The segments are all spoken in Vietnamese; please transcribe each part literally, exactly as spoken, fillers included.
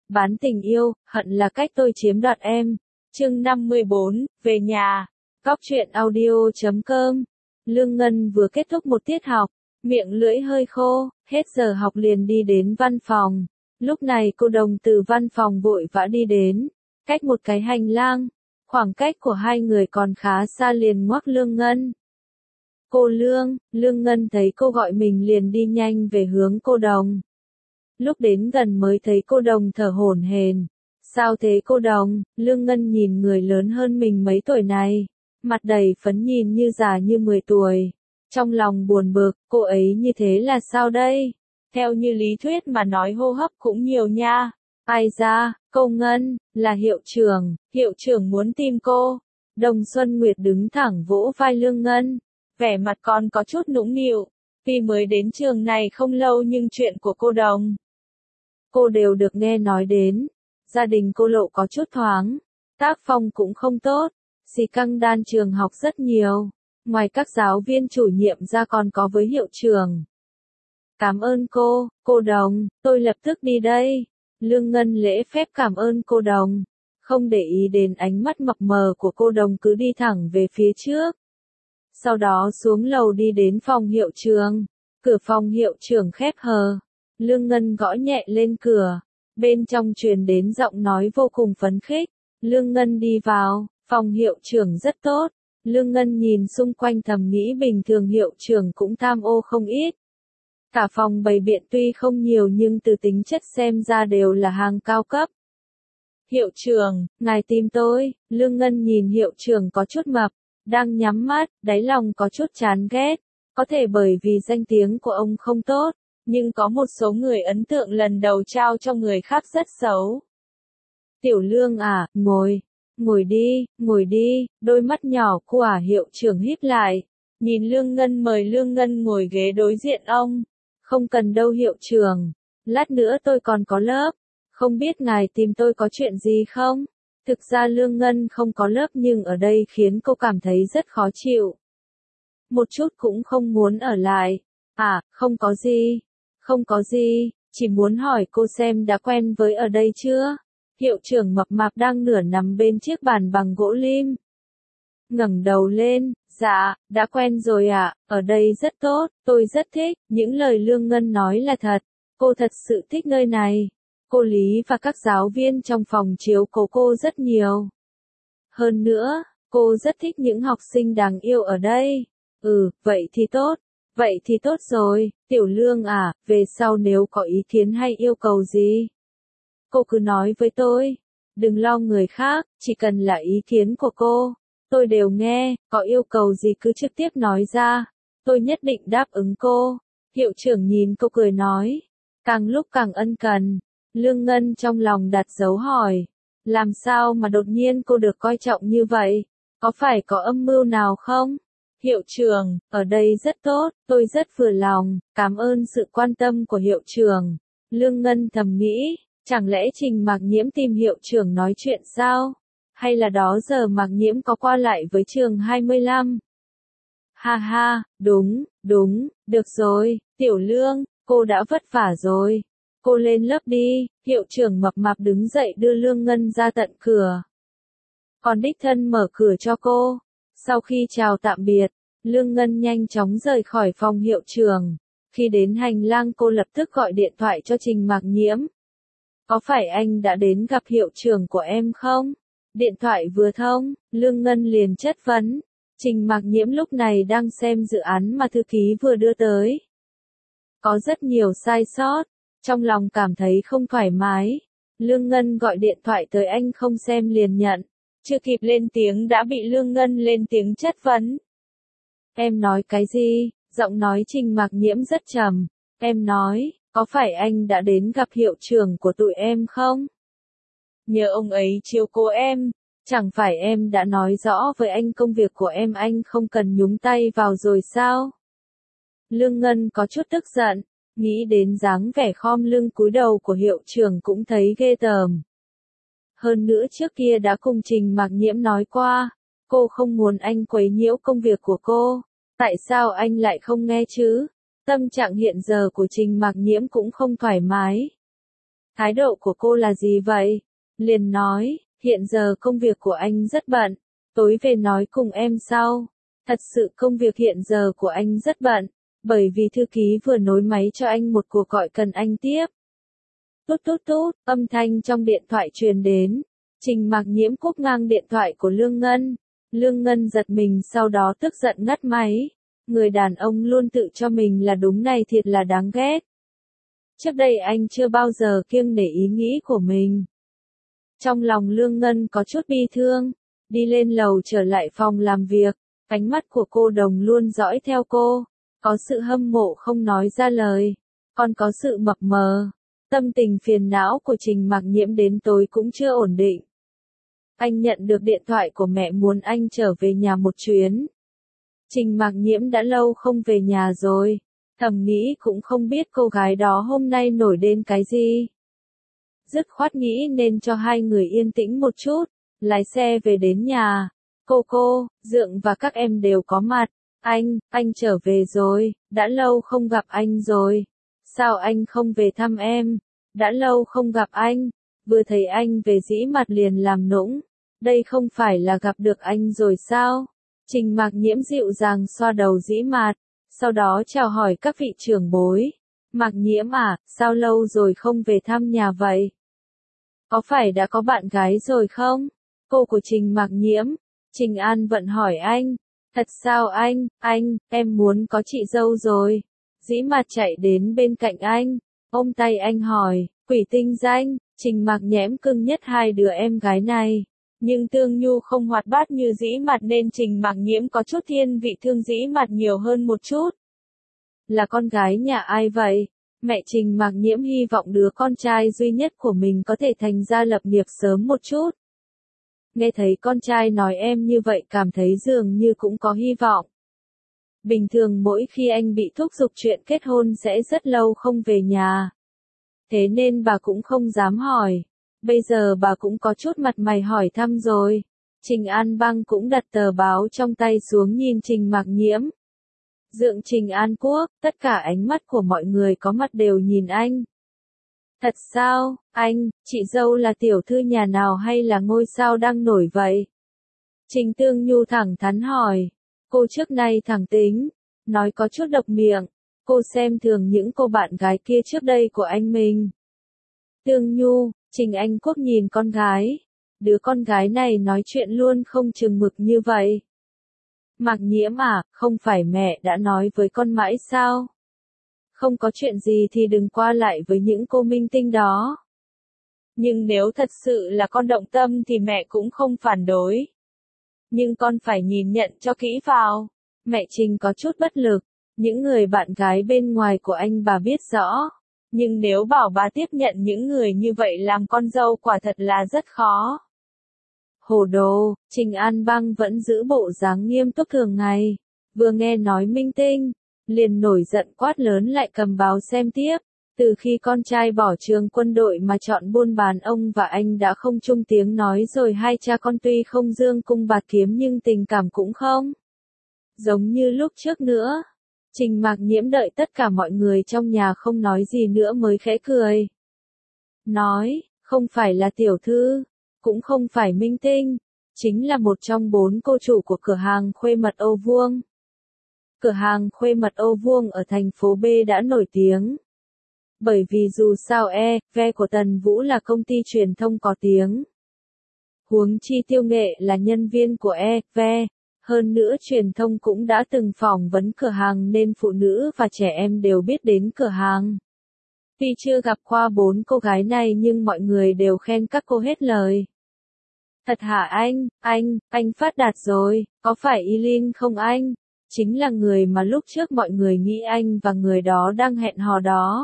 Bán tình yêu, hận là cách tôi chiếm đoạt em. Chương năm mươi bốn, về nhà. Góc truyện audio chấm com. Lương Ngân vừa kết thúc một tiết học, miệng lưỡi hơi khô, hết giờ học liền đi đến văn phòng. Lúc này cô Đồng từ văn phòng vội vã đi đến, cách một cái hành lang, khoảng cách của hai người còn khá xa liền ngoắc Lương Ngân. Cô Lương, Lương Ngân thấy cô gọi mình liền đi nhanh về hướng cô Đồng. Lúc đến gần mới thấy cô Đồng thở hổn hển. Sao thế cô Đồng? Lương Ngân nhìn người lớn hơn mình mấy tuổi này, mặt đầy phấn nhìn như già như mười tuổi. Trong lòng buồn bực, cô ấy như thế là sao đây? Theo như lý thuyết mà nói hô hấp cũng nhiều nha. Ai ra, cô Ngân, là hiệu trưởng, hiệu trưởng muốn tìm cô. Đồng Xuân Nguyệt đứng thẳng vỗ vai Lương Ngân, vẻ mặt còn có chút nũng nịu. Tuy mới đến trường này không lâu nhưng chuyện của cô Đồng, cô đều được nghe nói đến. Gia đình cô Lộ có chút thoáng, tác phong cũng không tốt, xì căng đan trường học rất nhiều. Ngoài các giáo viên chủ nhiệm ra còn có với hiệu trưởng. Cảm ơn cô, cô Đồng, tôi lập tức đi đây. Lương Ngân lễ phép cảm ơn cô Đồng, không để ý đến ánh mắt mập mờ của cô Đồng cứ đi thẳng về phía trước. Sau đó xuống lầu đi đến phòng hiệu trưởng, cửa phòng hiệu trưởng khép hờ. Lương Ngân gõ nhẹ lên cửa, bên trong truyền đến giọng nói vô cùng phấn khích. Lương Ngân đi vào, phòng hiệu trưởng rất tốt. Lương Ngân nhìn xung quanh thầm nghĩ bình thường hiệu trưởng cũng tham ô không ít. Cả phòng bày biện tuy không nhiều nhưng từ tính chất xem ra đều là hàng cao cấp. Hiệu trưởng, ngài tìm tôi. Lương Ngân nhìn hiệu trưởng có chút mập, đang nhắm mắt, đáy lòng có chút chán ghét. Có thể bởi vì danh tiếng của ông không tốt, nhưng có một số người ấn tượng lần đầu trao cho người khác rất xấu. Tiểu Lương à, ngồi. Ngồi đi, ngồi đi, đôi mắt nhỏ của hiệu trưởng híp lại. Nhìn Lương Ngân mời Lương Ngân ngồi ghế đối diện ông. Không cần đâu hiệu trưởng, lát nữa tôi còn có lớp. Không biết ngài tìm tôi có chuyện gì không? Thực ra Lương Ngân không có lớp nhưng ở đây khiến cô cảm thấy rất khó chịu. Một chút cũng không muốn ở lại. À, không có gì, không có gì, chỉ muốn hỏi cô xem đã quen với ở đây chưa? Hiệu trưởng mập mạp đang nửa nằm bên chiếc bàn bằng gỗ lim. Ngẩng đầu lên, dạ, đã quen rồi ạ, à, ở đây rất tốt, tôi rất thích, những lời Lương Ngân nói là thật, cô thật sự thích nơi này. Cô Lý và các giáo viên trong phòng chiếu cố cô rất nhiều. Hơn nữa, cô rất thích những học sinh đáng yêu ở đây. Ừ, vậy thì tốt, vậy thì tốt rồi, Tiểu Lương à, về sau nếu có ý kiến hay yêu cầu gì, cô cứ nói với tôi, đừng lo người khác, chỉ cần là ý kiến của cô, tôi đều nghe, có yêu cầu gì cứ trực tiếp nói ra, tôi nhất định đáp ứng cô. Hiệu trưởng nhìn cô cười nói, càng lúc càng ân cần. Lương Ngân trong lòng đặt dấu hỏi, làm sao mà đột nhiên cô được coi trọng như vậy, có phải có âm mưu nào không? Hiệu trưởng, ở đây rất tốt, tôi rất vừa lòng, cảm ơn sự quan tâm của hiệu trưởng. Lương Ngân thầm nghĩ, chẳng lẽ Trình Mạc Nhiễm tìm hiệu trưởng nói chuyện sao? Hay là đó giờ Mạc Nhiễm có qua lại với trường hai mươi lăm? Ha ha, đúng, đúng, được rồi, Tiểu Lương, cô đã vất vả rồi. Cô lên lớp đi, hiệu trưởng mập mạp đứng dậy đưa Lương Ngân ra tận cửa. Còn đích thân mở cửa cho cô. Sau khi chào tạm biệt, Lương Ngân nhanh chóng rời khỏi phòng hiệu trưởng. Khi đến hành lang cô lập tức gọi điện thoại cho Trình Mạc Nhiễm. Có phải anh đã đến gặp hiệu trưởng của em không? Điện thoại vừa thông, Lương Ngân liền chất vấn. Trình Mạc Nhiễm lúc này đang xem dự án mà thư ký vừa đưa tới. Có rất nhiều sai sót, trong lòng cảm thấy không thoải mái. Lương Ngân gọi điện thoại tới anh không xem liền nhận. Chưa kịp lên tiếng đã bị Lương Ngân lên tiếng chất vấn. Em nói cái gì? Giọng nói Trình Mạc Nhiễm rất trầm. Em nói, có phải anh đã đến gặp hiệu trưởng của tụi em không? Nhờ ông ấy chiếu cố em, chẳng phải em đã nói rõ với anh công việc của em anh không cần nhúng tay vào rồi sao? Lương Ngân có chút tức giận, nghĩ đến dáng vẻ khom lưng cúi đầu của hiệu trưởng cũng thấy ghê tởm. Hơn nữa trước kia đã cùng Trình Mạc Nhiễm nói qua, cô không muốn anh quấy nhiễu công việc của cô, tại sao anh lại không nghe chứ? Tâm trạng hiện giờ của Trình Mạc Nhiễm cũng không thoải mái. Thái độ của cô là gì vậy? Liền nói, hiện giờ công việc của anh rất bận, tối về nói cùng em sau. Thật sự công việc hiện giờ của anh rất bận, bởi vì thư ký vừa nối máy cho anh một cuộc gọi cần anh tiếp. Tút tút tút, âm thanh trong điện thoại truyền đến. Trình Mạc Nhiễm cúp ngang điện thoại của Lương Ngân. Lương Ngân giật mình sau đó tức giận ngắt máy. Người đàn ông luôn tự cho mình là đúng này thiệt là đáng ghét. Trước đây anh chưa bao giờ kiêng nể ý nghĩ của mình. Trong lòng Lương Ngân có chút bi thương, đi lên lầu trở lại phòng làm việc, ánh mắt của cô đồng luôn dõi theo cô, có sự hâm mộ không nói ra lời, còn có sự mập mờ. Tâm tình phiền não của Trình Mạc Nhiễm đến tối cũng chưa ổn định. Anh nhận được điện thoại của mẹ muốn anh trở về nhà một chuyến. Trình Mạc Nhiễm đã lâu không về nhà rồi, thầm nghĩ cũng không biết cô gái đó hôm nay nổi đến cái gì. Dứt khoát nghĩ nên cho hai người yên tĩnh một chút, lái xe về đến nhà. Cô cô, Dượng và các em đều có mặt. Anh, anh trở về rồi, đã lâu không gặp anh rồi. Sao anh không về thăm em? Đã lâu không gặp anh, vừa thấy anh về dĩ mặt liền làm nũng. Đây không phải là gặp được anh rồi sao? Trình Mạc Nhiễm dịu dàng xoa đầu dĩ mạt, sau đó chào hỏi các vị trưởng bối. Mạc Nhiễm à, sao lâu rồi không về thăm nhà vậy? Có phải đã có bạn gái rồi không? Cô của Trình Mạc Nhiễm, Trình An Vận hỏi anh. Thật sao anh, anh, em muốn có chị dâu rồi. Dĩ mặt chạy đến bên cạnh anh, ôm tay anh hỏi, quỷ tinh danh, Trình Mạc Nhiễm cưng nhất hai đứa em gái này. Nhưng Tương Nhu không hoạt bát như dĩ mặt nên Trình Mạc Nhiễm có chút thiên vị thương dĩ mặt nhiều hơn một chút. Là con gái nhà ai vậy? Mẹ Trình Mạc Nhiễm hy vọng đứa con trai duy nhất của mình có thể thành gia lập nghiệp sớm một chút. Nghe thấy con trai nói em như vậy cảm thấy dường như cũng có hy vọng. Bình thường mỗi khi anh bị thúc giục chuyện kết hôn sẽ rất lâu không về nhà. Thế nên bà cũng không dám hỏi. Bây giờ bà cũng có chút mặt mày hỏi thăm rồi. Trình An Băng cũng đặt tờ báo trong tay xuống nhìn Trình Mạc Nhiễm. Dượng Trình An Quốc, tất cả ánh mắt của mọi người có mặt đều nhìn anh. Thật sao, anh, chị dâu là tiểu thư nhà nào hay là ngôi sao đang nổi vậy? Trình Tương Nhu thẳng thắn hỏi. Cô trước nay thẳng tính, nói có chút độc miệng. Cô xem thường những cô bạn gái kia trước đây của anh mình. Tương Nhu, Trình Anh Quốc nhìn con gái. Đứa con gái này nói chuyện luôn không chừng mực như vậy. Mạc Nhiễm à, không phải mẹ đã nói với con mãi sao? Không có chuyện gì thì đừng qua lại với những cô minh tinh đó. Nhưng nếu thật sự là con động tâm thì mẹ cũng không phản đối. Nhưng con phải nhìn nhận cho kỹ vào. Mẹ Trình có chút bất lực. Những người bạn gái bên ngoài của anh bà biết rõ. Nhưng nếu bảo bà tiếp nhận những người như vậy làm con dâu quả thật là rất khó. Hồ đồ, Trình An Băng vẫn giữ bộ dáng nghiêm túc thường ngày. Vừa nghe nói minh tinh, liền nổi giận quát lớn lại cầm báo xem tiếp. Từ khi con trai bỏ trường quân đội mà chọn buôn bán ông và anh đã không chung tiếng nói rồi hai cha con tuy không dương cung bạt kiếm nhưng tình cảm cũng không. Giống như lúc trước nữa. Trình Mạc Nhiễm đợi tất cả mọi người trong nhà không nói gì nữa mới khẽ cười. Nói, không phải là tiểu thư, cũng không phải minh tinh, chính là một trong bốn cô chủ của cửa hàng khuê mật Ô Vuông. Cửa hàng khuê mật Ô Vuông ở thành phố B đã nổi tiếng. Bởi vì dù sao e vê của Tần Vũ là công ty truyền thông có tiếng. Huống chi Tiêu Nghệ là nhân viên của e vê. Hơn nữa truyền thông cũng đã từng phỏng vấn cửa hàng nên phụ nữ và trẻ em đều biết đến cửa hàng. Tuy chưa gặp qua bốn cô gái này nhưng mọi người đều khen các cô hết lời. Thật hả anh, anh, anh phát đạt rồi, có phải Y Linh không anh? Chính là người mà lúc trước mọi người nghĩ anh và người đó đang hẹn hò đó.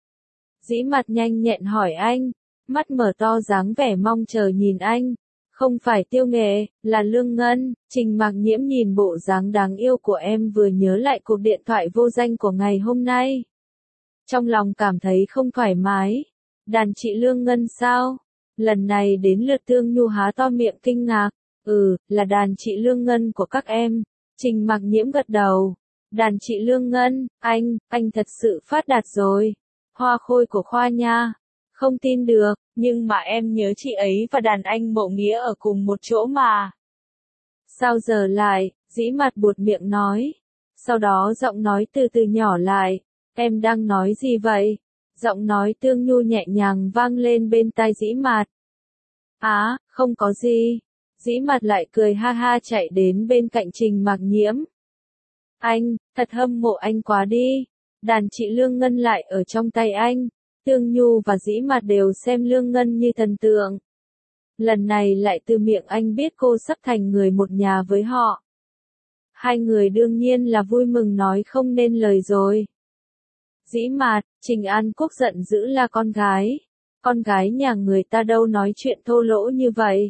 Dĩ mặt nhanh nhẹn hỏi anh, mắt mở to dáng vẻ mong chờ nhìn anh. Không phải Tiêu Nghệ, là Lương Ngân. Trình Mạc Nhiễm nhìn bộ dáng đáng yêu của em vừa nhớ lại cuộc điện thoại vô danh của ngày hôm nay. Trong lòng cảm thấy không thoải mái. Đàn chị Lương Ngân sao? Lần này đến lượt Tương Nhu há to miệng kinh ngạc. Ừ, là đàn chị Lương Ngân của các em. Trình Mạc Nhiễm gật đầu. Đàn chị Lương Ngân, anh, anh thật sự phát đạt rồi. Hoa khôi của khoa nha. Không tin được, nhưng mà em nhớ chị ấy và đàn anh Mộ Nghĩa ở cùng một chỗ mà. Sao giờ lại, Dĩ Mạt buột miệng nói. Sau đó giọng nói từ từ nhỏ lại, em đang nói gì vậy? Giọng nói Tương Nhu nhẹ nhàng vang lên bên tai Dĩ Mạt. Á, không có gì. Dĩ Mạt lại cười ha ha chạy đến bên cạnh Trình Mạc Nhiễm. Anh, thật hâm mộ anh quá đi. Đàn chị Lương Ngân lại ở trong tay anh. Tương Nhu và Dĩ Mạt đều xem Lương Ngân như thần tượng. Lần này lại từ miệng anh biết cô sắp thành người một nhà với họ. Hai người đương nhiên là vui mừng nói không nên lời rồi. Dĩ Mạt, Trình An Quốc giận dữ là con gái. Con gái nhà người ta đâu nói chuyện thô lỗ như vậy.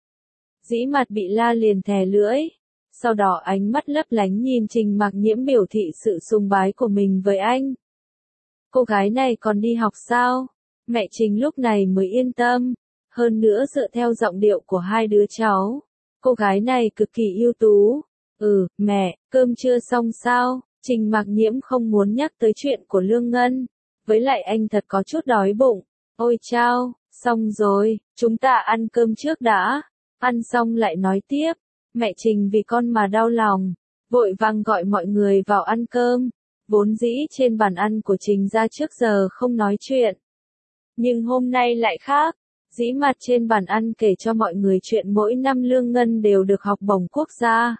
Dĩ Mạt bị la liền thè lưỡi. Sau đó ánh mắt lấp lánh nhìn Trình Mạc Nhiễm biểu thị sự sùng bái của mình với anh. Cô gái này còn đi học sao? Mẹ Trình lúc này mới yên tâm. Hơn nữa dựa theo giọng điệu của hai đứa cháu. Cô gái này cực kỳ ưu tú. Ừ, mẹ, cơm chưa xong sao? Trình Mạc Nhiễm không muốn nhắc tới chuyện của Lương Ngân. Với lại anh thật có chút đói bụng. Ôi chao, xong rồi, chúng ta ăn cơm trước đã. Ăn xong lại nói tiếp. Mẹ Trình vì con mà đau lòng. Vội vàng gọi mọi người vào ăn cơm. Vốn dĩ trên bàn ăn của Trình gia trước giờ không nói chuyện. Nhưng hôm nay lại khác. Dĩ Mạt trên bàn ăn kể cho mọi người chuyện mỗi năm Lương Ngân đều được học bổng quốc gia.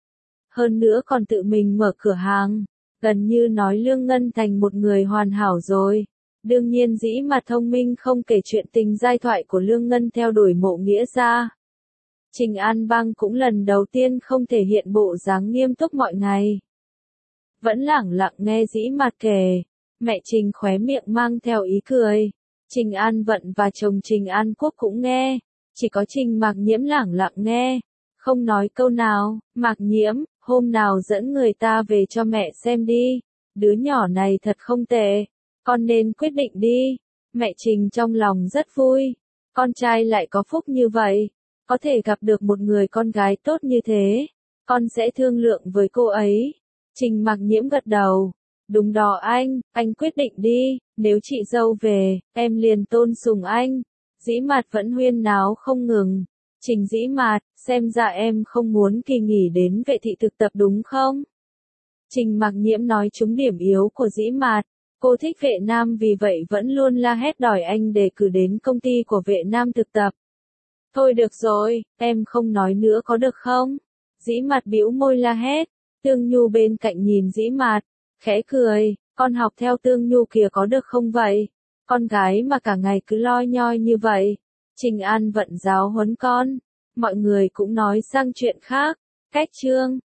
Hơn nữa còn tự mình mở cửa hàng. Gần như nói Lương Ngân thành một người hoàn hảo rồi. Đương nhiên Dĩ Mạt thông minh không kể chuyện tình giai thoại của Lương Ngân theo đuổi Mộ Nghĩa ra. Trình An Bang cũng lần đầu tiên không thể hiện bộ dáng nghiêm túc mọi ngày. Vẫn lẳng lặng nghe Dĩ Mạt kể. Mẹ Trình khóe miệng mang theo ý cười. Trình An Vận và chồng Trình An Quốc cũng nghe. Chỉ có Trình Mạc Nhiễm lẳng lặng nghe. Không nói câu nào. Mạc Nhiễm, hôm nào dẫn người ta về cho mẹ xem đi. Đứa nhỏ này thật không tệ. Con nên quyết định đi. Mẹ Trình trong lòng rất vui. Con trai lại có phúc như vậy. Có thể gặp được một người con gái tốt như thế. Con sẽ thương lượng với cô ấy. Trình Mạc Nhiễm gật đầu. Đúng đó anh, anh quyết định đi. Nếu chị dâu về, em liền tôn sùng anh. Dĩ Mạt vẫn huyên náo không ngừng. Trình Dĩ Mạt, xem ra em không muốn kỳ nghỉ đến vệ thị thực tập đúng không? Trình Mạc Nhiễm nói trúng điểm yếu của Dĩ Mạt. Cô thích vệ nam vì vậy vẫn luôn la hét đòi anh đề cử đến công ty của vệ nam thực tập. Thôi được rồi, em không nói nữa có được không? Dĩ Mạt bĩu môi la hét. Tương Nhu bên cạnh nhìn Dĩ Mạt, khẽ cười, con học theo Tương Nhu kìa có được không vậy? Con gái mà cả ngày cứ loi nhoi như vậy. Trình An Vận giáo huấn con. Mọi người cũng nói sang chuyện khác. Cách chương